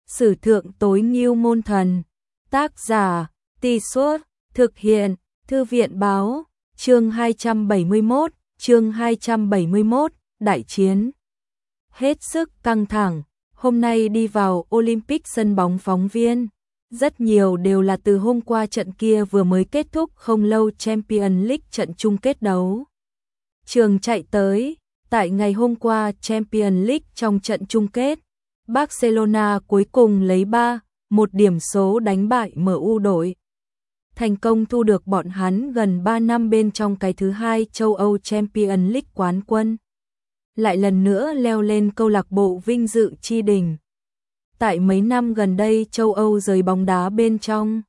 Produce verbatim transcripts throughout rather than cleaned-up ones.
Sử thượng tối ngưu môn thần. Tác giả, Tì Suốt, thực hiện, Thư viện báo, chương hai trăm bảy mươi mốt, chương hai trăm bảy mươi mốt, đại chiến. Hết sức căng thẳng, hôm nay đi vào Olympic sân bóng phóng viên. Rất nhiều đều là từ hôm qua trận kia vừa mới kết thúc không lâu Champions League trận chung kết đấu. Trường chạy tới, tại ngày hôm qua Champions League trong trận chung kết, Barcelona cuối cùng lấy ba một điểm số đánh bại em u đội. Thành công thu được bọn hắn gần ba năm bên trong cái thứ hai châu Âu Champions League quán quân. Lại lần nữa leo lên câu lạc bộ vinh dự chi đỉnh. Tại mấy năm gần đây châu Âu giới bóng đá bên trong,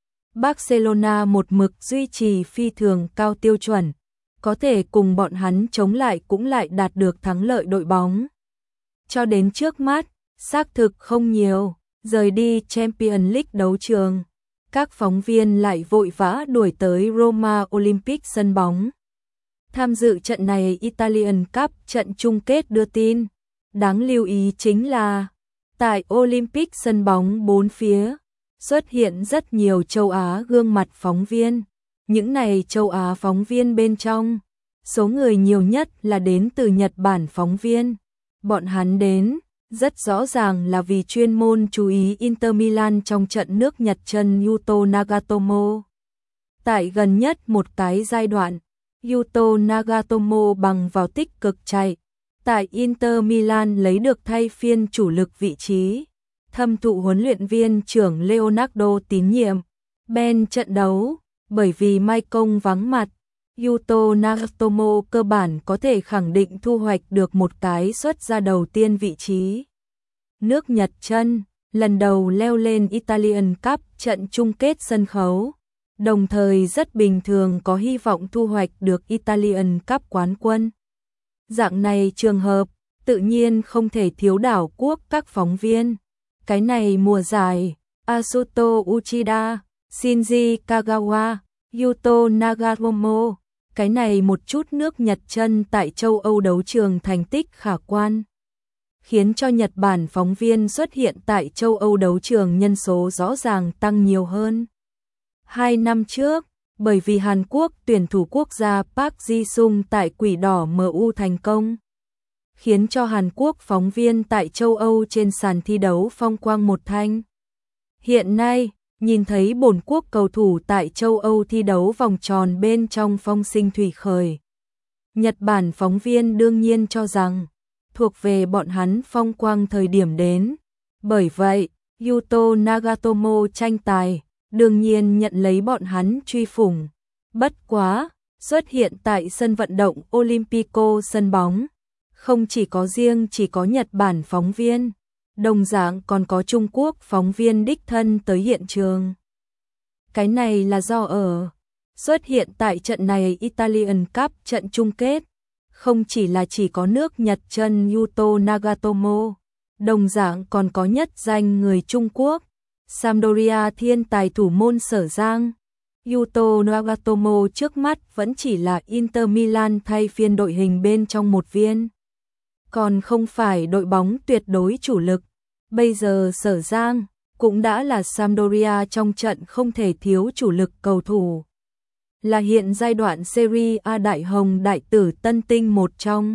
Barcelona một mực duy trì phi thường cao tiêu chuẩn, có thể cùng bọn hắn chống lại cũng lại đạt được thắng lợi đội bóng. Cho đến trước mắt, xác thực không nhiều, rời đi Champions League đấu trường, các phóng viên lại vội vã đuổi tới Roma Olympic sân bóng. Tham dự trận này Italian Cup trận chung kết đưa tin. Đáng lưu ý chính là, tại Olympic sân bóng bốn phía, xuất hiện rất nhiều châu Á gương mặt phóng viên. Những này châu Á phóng viên bên trong, số người nhiều nhất là đến từ Nhật Bản phóng viên. Bọn hắn đến, rất rõ ràng là vì chuyên môn chú ý Inter Milan trong trận nước Nhật chân Yuto Nagatomo. Tại gần nhất một cái giai đoạn, Yuto Nagatomo bằng vào tích cực chạy, tại Inter Milan lấy được thay phiên chủ lực vị trí, thâm thụ huấn luyện viên trưởng Leonardo tín nhiệm. Ben trận đấu, bởi vì Mai Công vắng mặt, Yuto Nagatomo cơ bản có thể khẳng định thu hoạch được một cái xuất ra đầu tiên vị trí. Nước Nhật chân, lần đầu leo lên Italian Cup trận chung kết sân khấu, đồng thời rất bình thường có hy vọng thu hoạch được Italian Cup quán quân. Dạng này trường hợp, tự nhiên không thể thiếu đảo quốc các phóng viên. Cái này mùa giải, Asuto Uchida, Shinji Kagawa, Yuto Nagatomo, cái này một chút nước Nhật chân tại châu Âu đấu trường thành tích khả quan, khiến cho Nhật Bản phóng viên xuất hiện tại châu Âu đấu trường nhân số rõ ràng tăng nhiều hơn. Hai năm trước, bởi vì Hàn Quốc tuyển thủ quốc gia Park Ji-sung tại Quỷ Đỏ em u thành công, khiến cho Hàn Quốc phóng viên tại châu Âu trên sàn thi đấu phong quang một thanh. Hiện nay, nhìn thấy bổn quốc cầu thủ tại châu Âu thi đấu vòng tròn bên trong phong sinh thủy khởi. Nhật Bản phóng viên đương nhiên cho rằng, thuộc về bọn hắn phong quang thời điểm đến. Bởi vậy, Yuto Nagatomo tranh tài, đương nhiên nhận lấy bọn hắn truy phủng. Bất quá, xuất hiện tại sân vận động Olympico sân bóng, không chỉ có riêng chỉ có Nhật Bản phóng viên, đồng dạng còn có Trung Quốc phóng viên đích thân tới hiện trường. Cái này là do ở xuất hiện tại trận này Italian Cup trận chung kết, không chỉ là chỉ có nước Nhật chân Yuto Nagatomo, đồng dạng còn có nhất danh người Trung Quốc, Sampdoria thiên tài thủ môn Sở Giang. Yuto Nagatomo trước mắt vẫn chỉ là Inter Milan thay phiên đội hình bên trong một viên, còn không phải đội bóng tuyệt đối chủ lực. Bây giờ Sở Giang cũng đã là Sampdoria trong trận không thể thiếu chủ lực cầu thủ, là hiện giai đoạn Serie A đại hồng đại tử tân tinh một trong.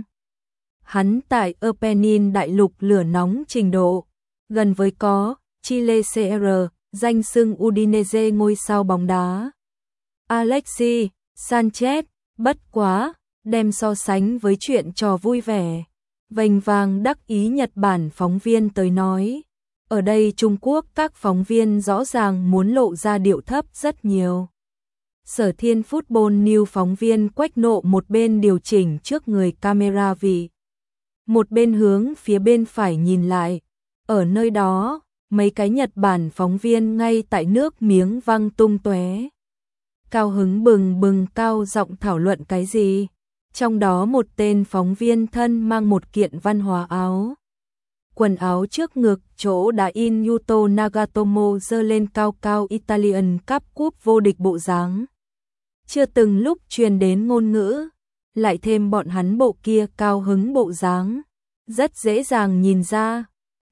Hắn tại Apennin đại lục lửa nóng trình độ, gần với có Chile xê rờ, danh xưng Udinese ngôi sao bóng đá. Alexis Sanchez, bất quá, đem so sánh với chuyện trò vui vẻ, vênh vang đắc ý Nhật Bản phóng viên tới nói. Ở đây Trung Quốc các phóng viên rõ ràng muốn lộ ra điệu thấp rất nhiều. Sở Thiên Football News phóng viên Quách Nộ một bên điều chỉnh trước người camera vị, một bên hướng phía bên phải nhìn lại. Ở nơi đó, mấy cái Nhật Bản phóng viên ngay tại nước miếng văng tung tóe, cao hứng bừng bừng cao giọng thảo luận cái gì. Trong đó một tên phóng viên thân mang một kiện văn hóa áo. Quần áo trước ngực chỗ đã in Yuto Nagatomo giơ lên cao cao Italian Cup cúp vô địch bộ dáng. Chưa từng lúc truyền đến ngôn ngữ, lại thêm bọn hắn bộ kia cao hứng bộ dáng, rất dễ dàng nhìn ra.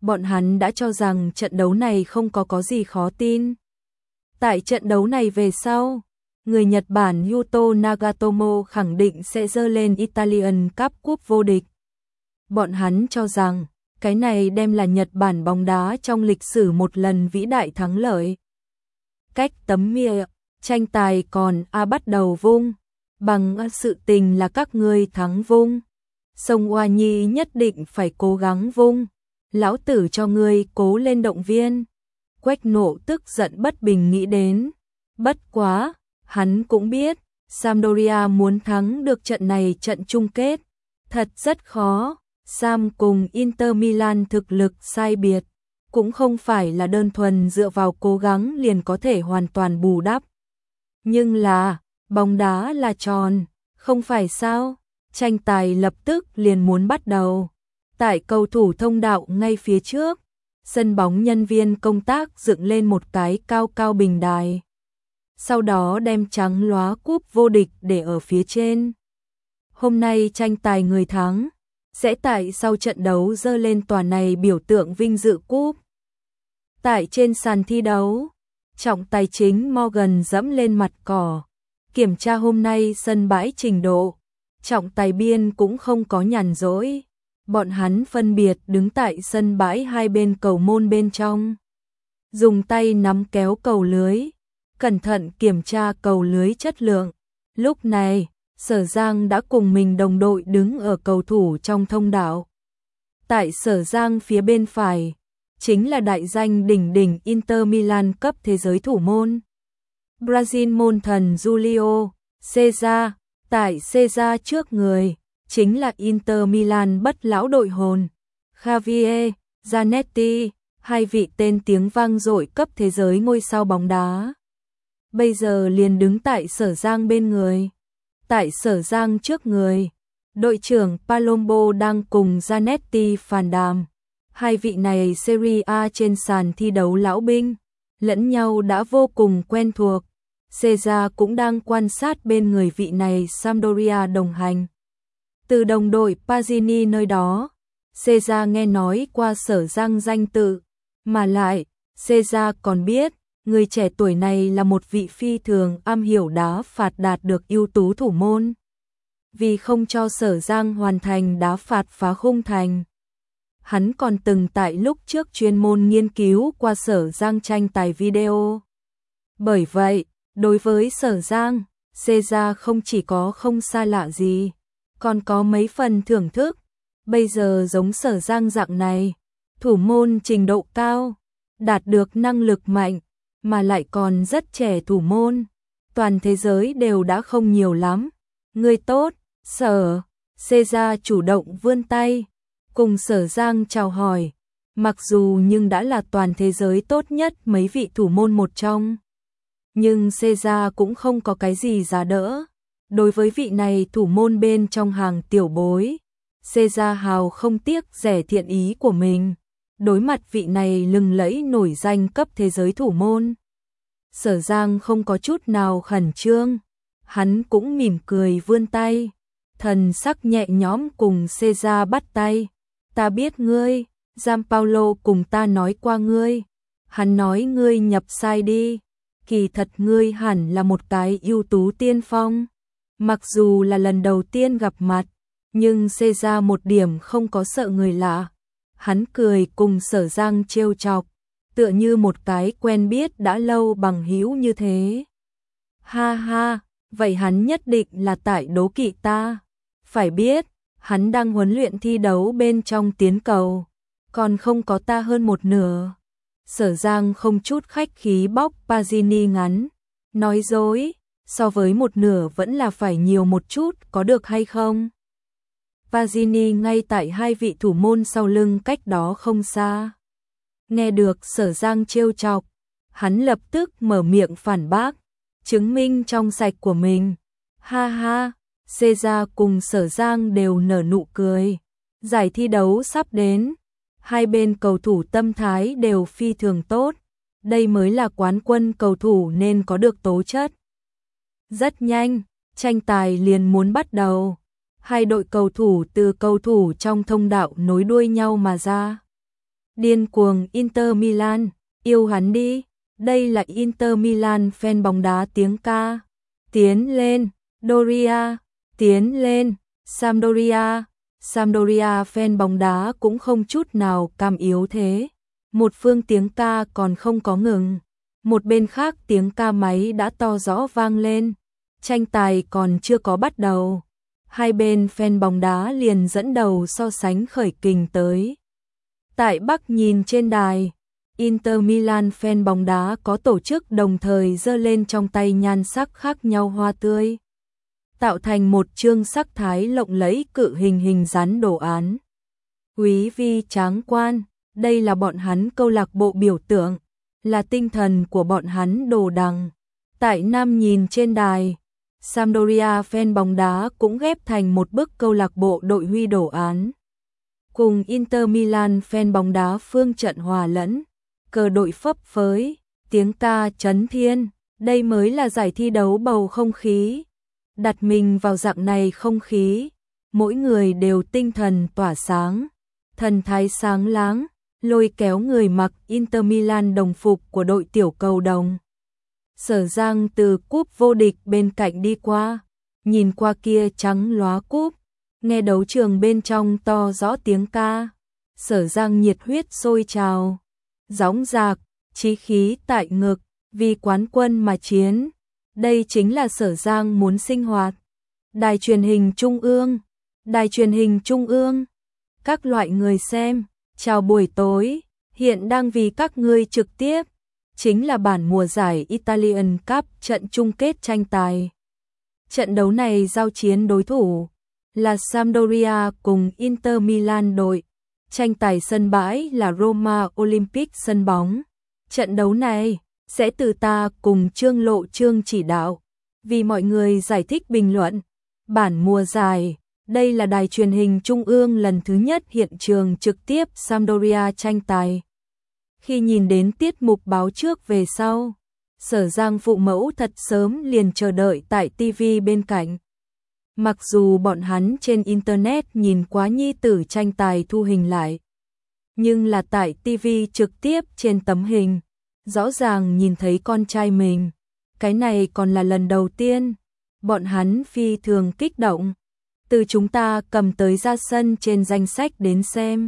bọn hắn đã cho rằng trận đấu này không có có gì khó tin. Tại trận đấu này về sau, người Nhật Bản Yuto Nagatomo khẳng định sẽ dơ lên Italian Cup cúp vô địch. Bọn hắn cho rằng, cái này đem là Nhật Bản bóng đá trong lịch sử một lần vĩ đại thắng lợi. Cách tấm mia, tranh tài còn a bắt đầu vung, bằng sự tình là các ngươi thắng vung. Song Hoa Nhi nhất định phải cố gắng vung, lão tử cho ngươi cố lên động viên. Quách Nộ tức giận bất bình nghĩ đến, bất quá, hắn cũng biết, Sampdoria muốn thắng được trận này trận chung kết, thật rất khó. Sam cùng Inter Milan thực lực sai biệt, cũng không phải là đơn thuần dựa vào cố gắng liền có thể hoàn toàn bù đắp. Nhưng là, bóng đá là tròn, không phải sao? Tranh tài lập tức liền muốn bắt đầu. Tại cầu thủ thông đạo ngay phía trước, sân bóng nhân viên công tác dựng lên một cái cao cao bình đài. Sau đó đem trắng lóa cúp vô địch để ở phía trên. Hôm nay tranh tài người thắng sẽ tại sau trận đấu dơ lên tòa này biểu tượng vinh dự cúp. Tại trên sàn thi đấu, trọng tài chính Morgan dẫm lên mặt cỏ, kiểm tra hôm nay sân bãi trình độ. Trọng tài biên cũng không có nhàn rỗi, bọn hắn phân biệt đứng tại sân bãi hai bên cầu môn bên trong. Dùng tay nắm kéo cầu lưới, cẩn thận kiểm tra cầu lưới chất lượng. Lúc này, Sở Giang đã cùng mình đồng đội đứng ở cầu thủ trong thông đạo. Tại Sở Giang phía bên phải, chính là đại danh đỉnh đỉnh Inter Milan cấp thế giới thủ môn. Brazil môn thần Julio Cesar, tại Cesar trước người, chính là Inter Milan bất lão đội hồn. Javier Zanetti, hai vị tên tiếng vang dội cấp thế giới ngôi sao bóng đá. Bây giờ liền đứng tại Sở Giang bên người. Tại Sở Giang trước người, đội trưởng Palombo đang cùng Zanetti phàn đàm. Hai vị này Serie A trên sàn thi đấu lão binh, lẫn nhau đã vô cùng quen thuộc. Cesar cũng đang quan sát bên người vị này Sampdoria đồng hành. Từ đồng đội Pazzini nơi đó, Cesar nghe nói qua Sở Giang danh tự, mà lại, Cesar còn biết, người trẻ tuổi này là một vị phi thường am hiểu đá phạt đạt được ưu tú thủ môn. Vì không cho Sở Giang hoàn thành đá phạt phá khung thành, hắn còn từng tại lúc trước chuyên môn nghiên cứu qua Sở Giang tranh tài video. Bởi vậy, đối với Sở Giang, Cesar không chỉ có không xa lạ gì, còn có mấy phần thưởng thức. Bây giờ giống Sở Giang dạng này, thủ môn trình độ cao, đạt được năng lực mạnh, mà lại còn rất trẻ thủ môn, toàn thế giới đều đã không nhiều lắm. Người tốt, Sở. Cesar chủ động vươn tay, cùng Sở Giang chào hỏi, mặc dù nhưng đã là toàn thế giới tốt nhất mấy vị thủ môn một trong. Nhưng Cesar cũng không có cái gì giá đỡ. Đối với vị này thủ môn bên trong hàng tiểu bối, Cesar hào không tiếc rẻ thiện ý của mình. Đối mặt vị này lừng lẫy nổi danh cấp thế giới thủ môn, Sở Giang không có chút nào khẩn trương, hắn cũng mỉm cười vươn tay, thần sắc nhẹ nhõm cùng Cesar bắt tay. Ta biết ngươi, Gianpaolo cùng ta nói qua ngươi, hắn nói ngươi nhập sai đi, kỳ thật ngươi hẳn là một cái ưu tú tiên phong. Mặc dù là lần đầu tiên gặp mặt, nhưng Cesar một điểm không có sợ người lạ. Hắn cười cùng Sở Giang trêu chọc, tựa như một cái quen biết đã lâu bằng hữu như thế. Ha ha, vậy hắn nhất định là tại đố kỵ ta. Phải biết, hắn đang huấn luyện thi đấu bên trong tiến cầu, còn không có ta hơn một nửa. Sở Giang không chút khách khí bóc Pazzini ngắn, nói dối, so với một nửa vẫn là phải nhiều một chút, có được hay không? Pazzini ngay tại hai vị thủ môn sau lưng cách đó không xa. Nghe được Sở Giang trêu chọc, hắn lập tức mở miệng phản bác, chứng minh trong sạch của mình. Ha ha, Cesar cùng Sở Giang đều nở nụ cười. Giải thi đấu sắp đến, hai bên cầu thủ tâm thái đều phi thường tốt. Đây mới là quán quân cầu thủ nên có được tố chất. Rất nhanh, tranh tài liền muốn bắt đầu. Hai đội cầu thủ từ cầu thủ trong thông đạo nối đuôi nhau mà ra. Điên cuồng Inter Milan, yêu hắn đi. Đây là Inter Milan fan bóng đá tiếng ca. Tiến lên, Doria, tiến lên, Sampdoria. Sampdoria fan bóng đá cũng không chút nào cam yếu thế. Một phương tiếng ca còn không có ngừng. Một bên khác tiếng ca máy đã to rõ vang lên. Tranh tài còn chưa có bắt đầu. Hai bên fan bóng đá liền dẫn đầu so sánh khởi kình tới. Tại Bắc nhìn trên đài, Inter Milan fan bóng đá có tổ chức đồng thời giơ lên trong tay nhan sắc khác nhau hoa tươi, tạo thành một chương sắc thái lộng lẫy cự hình hình rắn đồ án. Quý vi tráng quan, đây là bọn hắn câu lạc bộ biểu tượng, là tinh thần của bọn hắn đồ đằng. Tại Nam nhìn trên đài, Sampdoria fan bóng đá cũng ghép thành một bức câu lạc bộ đội huy đồ án. Cùng Inter Milan fan bóng đá phương trận hòa lẫn, cờ đội phấp phới, tiếng ca chấn thiên, đây mới là giải thi đấu bầu không khí. Đặt mình vào dạng này không khí, mỗi người đều tinh thần tỏa sáng, thần thái sáng láng, lôi kéo người mặc Inter Milan đồng phục của đội tiểu cầu đồng. Sở Giang từ cúp vô địch bên cạnh đi qua, nhìn qua kia trắng lóa cúp, nghe đấu trường bên trong to rõ tiếng ca. Sở Giang nhiệt huyết sôi trào, dõng dạc, chí khí tại ngực, vì quán quân mà chiến. Đây chính là Sở Giang muốn sinh hoạt. Đài truyền hình Trung ương, đài truyền hình Trung ương, các loại người xem, chào buổi tối, hiện đang vì các ngươi trực tiếp, chính là bản mùa giải Italian Cup trận chung kết tranh tài. Trận đấu này giao chiến đối thủ là Sampdoria cùng Inter Milan đội. Tranh tài sân bãi là Roma Olympic sân bóng. Trận đấu này sẽ từ ta cùng Trương Lộ Trương chỉ đạo, vì mọi người giải thích bình luận. Bản mùa giải, đây là đài truyền hình Trung ương lần thứ nhất hiện trường trực tiếp Sampdoria tranh tài. Khi nhìn đến tiết mục báo trước về sau, Sở Giang phụ mẫu thật sớm liền chờ đợi tại ti vi bên cạnh. Mặc dù bọn hắn trên internet nhìn quá nhi tử tranh tài thu hình lại, nhưng là tại ti vi trực tiếp trên tấm hình, rõ ràng nhìn thấy con trai mình. Cái này còn là lần đầu tiên, bọn hắn phi thường kích động. Từ chúng ta cầm tới ra sân trên danh sách đến xem.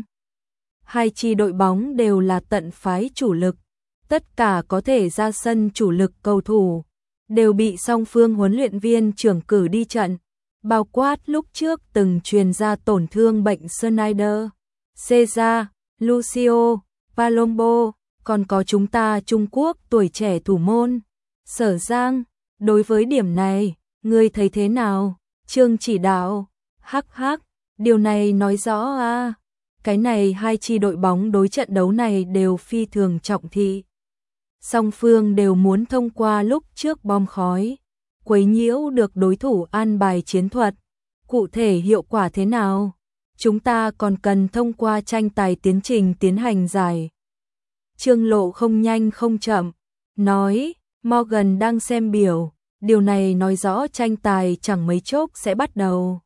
Hai chi đội bóng đều là tận phái chủ lực, tất cả có thể ra sân chủ lực cầu thủ đều bị song phương huấn luyện viên trưởng cử đi trận, bao quát lúc trước từng truyền ra tổn thương bệnh Schneider, Cesar, Lucio, Palombo, còn có chúng ta Trung Quốc tuổi trẻ thủ môn. Sở Giang, đối với điểm này, ngươi thấy thế nào? Trương chỉ đạo, hắc hắc, điều này nói rõ à, cái này hai chi đội bóng đối trận đấu này đều phi thường trọng thị. Song phương đều muốn thông qua lúc trước bom khói, quấy nhiễu được đối thủ an bài chiến thuật. Cụ thể hiệu quả thế nào? Chúng ta còn cần thông qua tranh tài tiến trình tiến hành giải. Trương Lộ không nhanh không chậm, nói, Morgan đang xem biểu, điều này nói rõ tranh tài chẳng mấy chốc sẽ bắt đầu.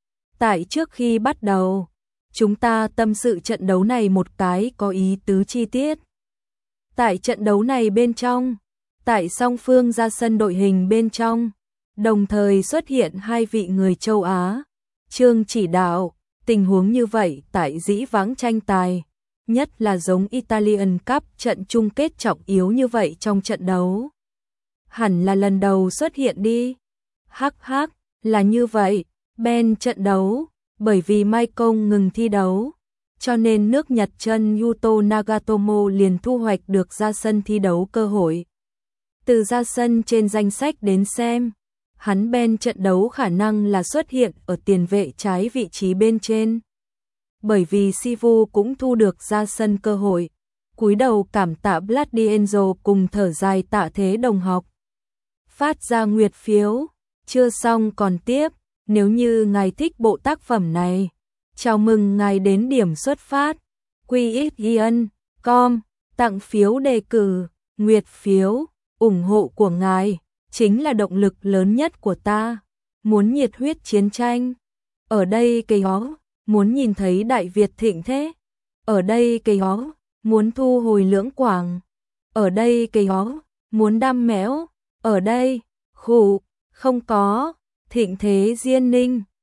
Tại trước khi bắt đầu, chúng ta tâm sự trận đấu này một cái có ý tứ chi tiết. Tại trận đấu này bên trong, tại song phương ra sân đội hình bên trong, đồng thời xuất hiện hai vị người châu Á. Trương chỉ đạo, tình huống như vậy tại dĩ vãng tranh tài, nhất là giống Italian Cup trận chung kết trọng yếu như vậy trong trận đấu, hẳn là lần đầu xuất hiện đi. Hắc hắc, là như vậy. Ben trận đấu, bởi vì Maicon ngừng thi đấu, cho nên nước Nhật chân Yuto Nagatomo liền thu hoạch được ra sân thi đấu cơ hội. Từ ra sân trên danh sách đến xem, hắn Ben trận đấu khả năng là xuất hiện ở tiền vệ trái vị trí bên trên. Bởi vì Sivu cũng thu được ra sân cơ hội, cúi đầu cảm tạ Bladienzo cùng thở dài tạ thế đồng học. Phát ra nguyệt phiếu, chưa xong còn tiếp, nếu như ngài thích bộ tác phẩm này, chào mừng ngài đến điểm xuất phát, quy x ian chấm com, tặng phiếu đề cử, nguyệt phiếu, ủng hộ của ngài chính là động lực lớn nhất của ta. Muốn nhiệt huyết chiến tranh, ở đây cây ó, muốn nhìn thấy Đại Việt thịnh thế, ở đây cây ó, muốn thu hồi Lưỡng Quảng. Ở đây cây ó, muốn đam méo, ở đây, khụ, không có, Thịnh Thế Diên Ninh.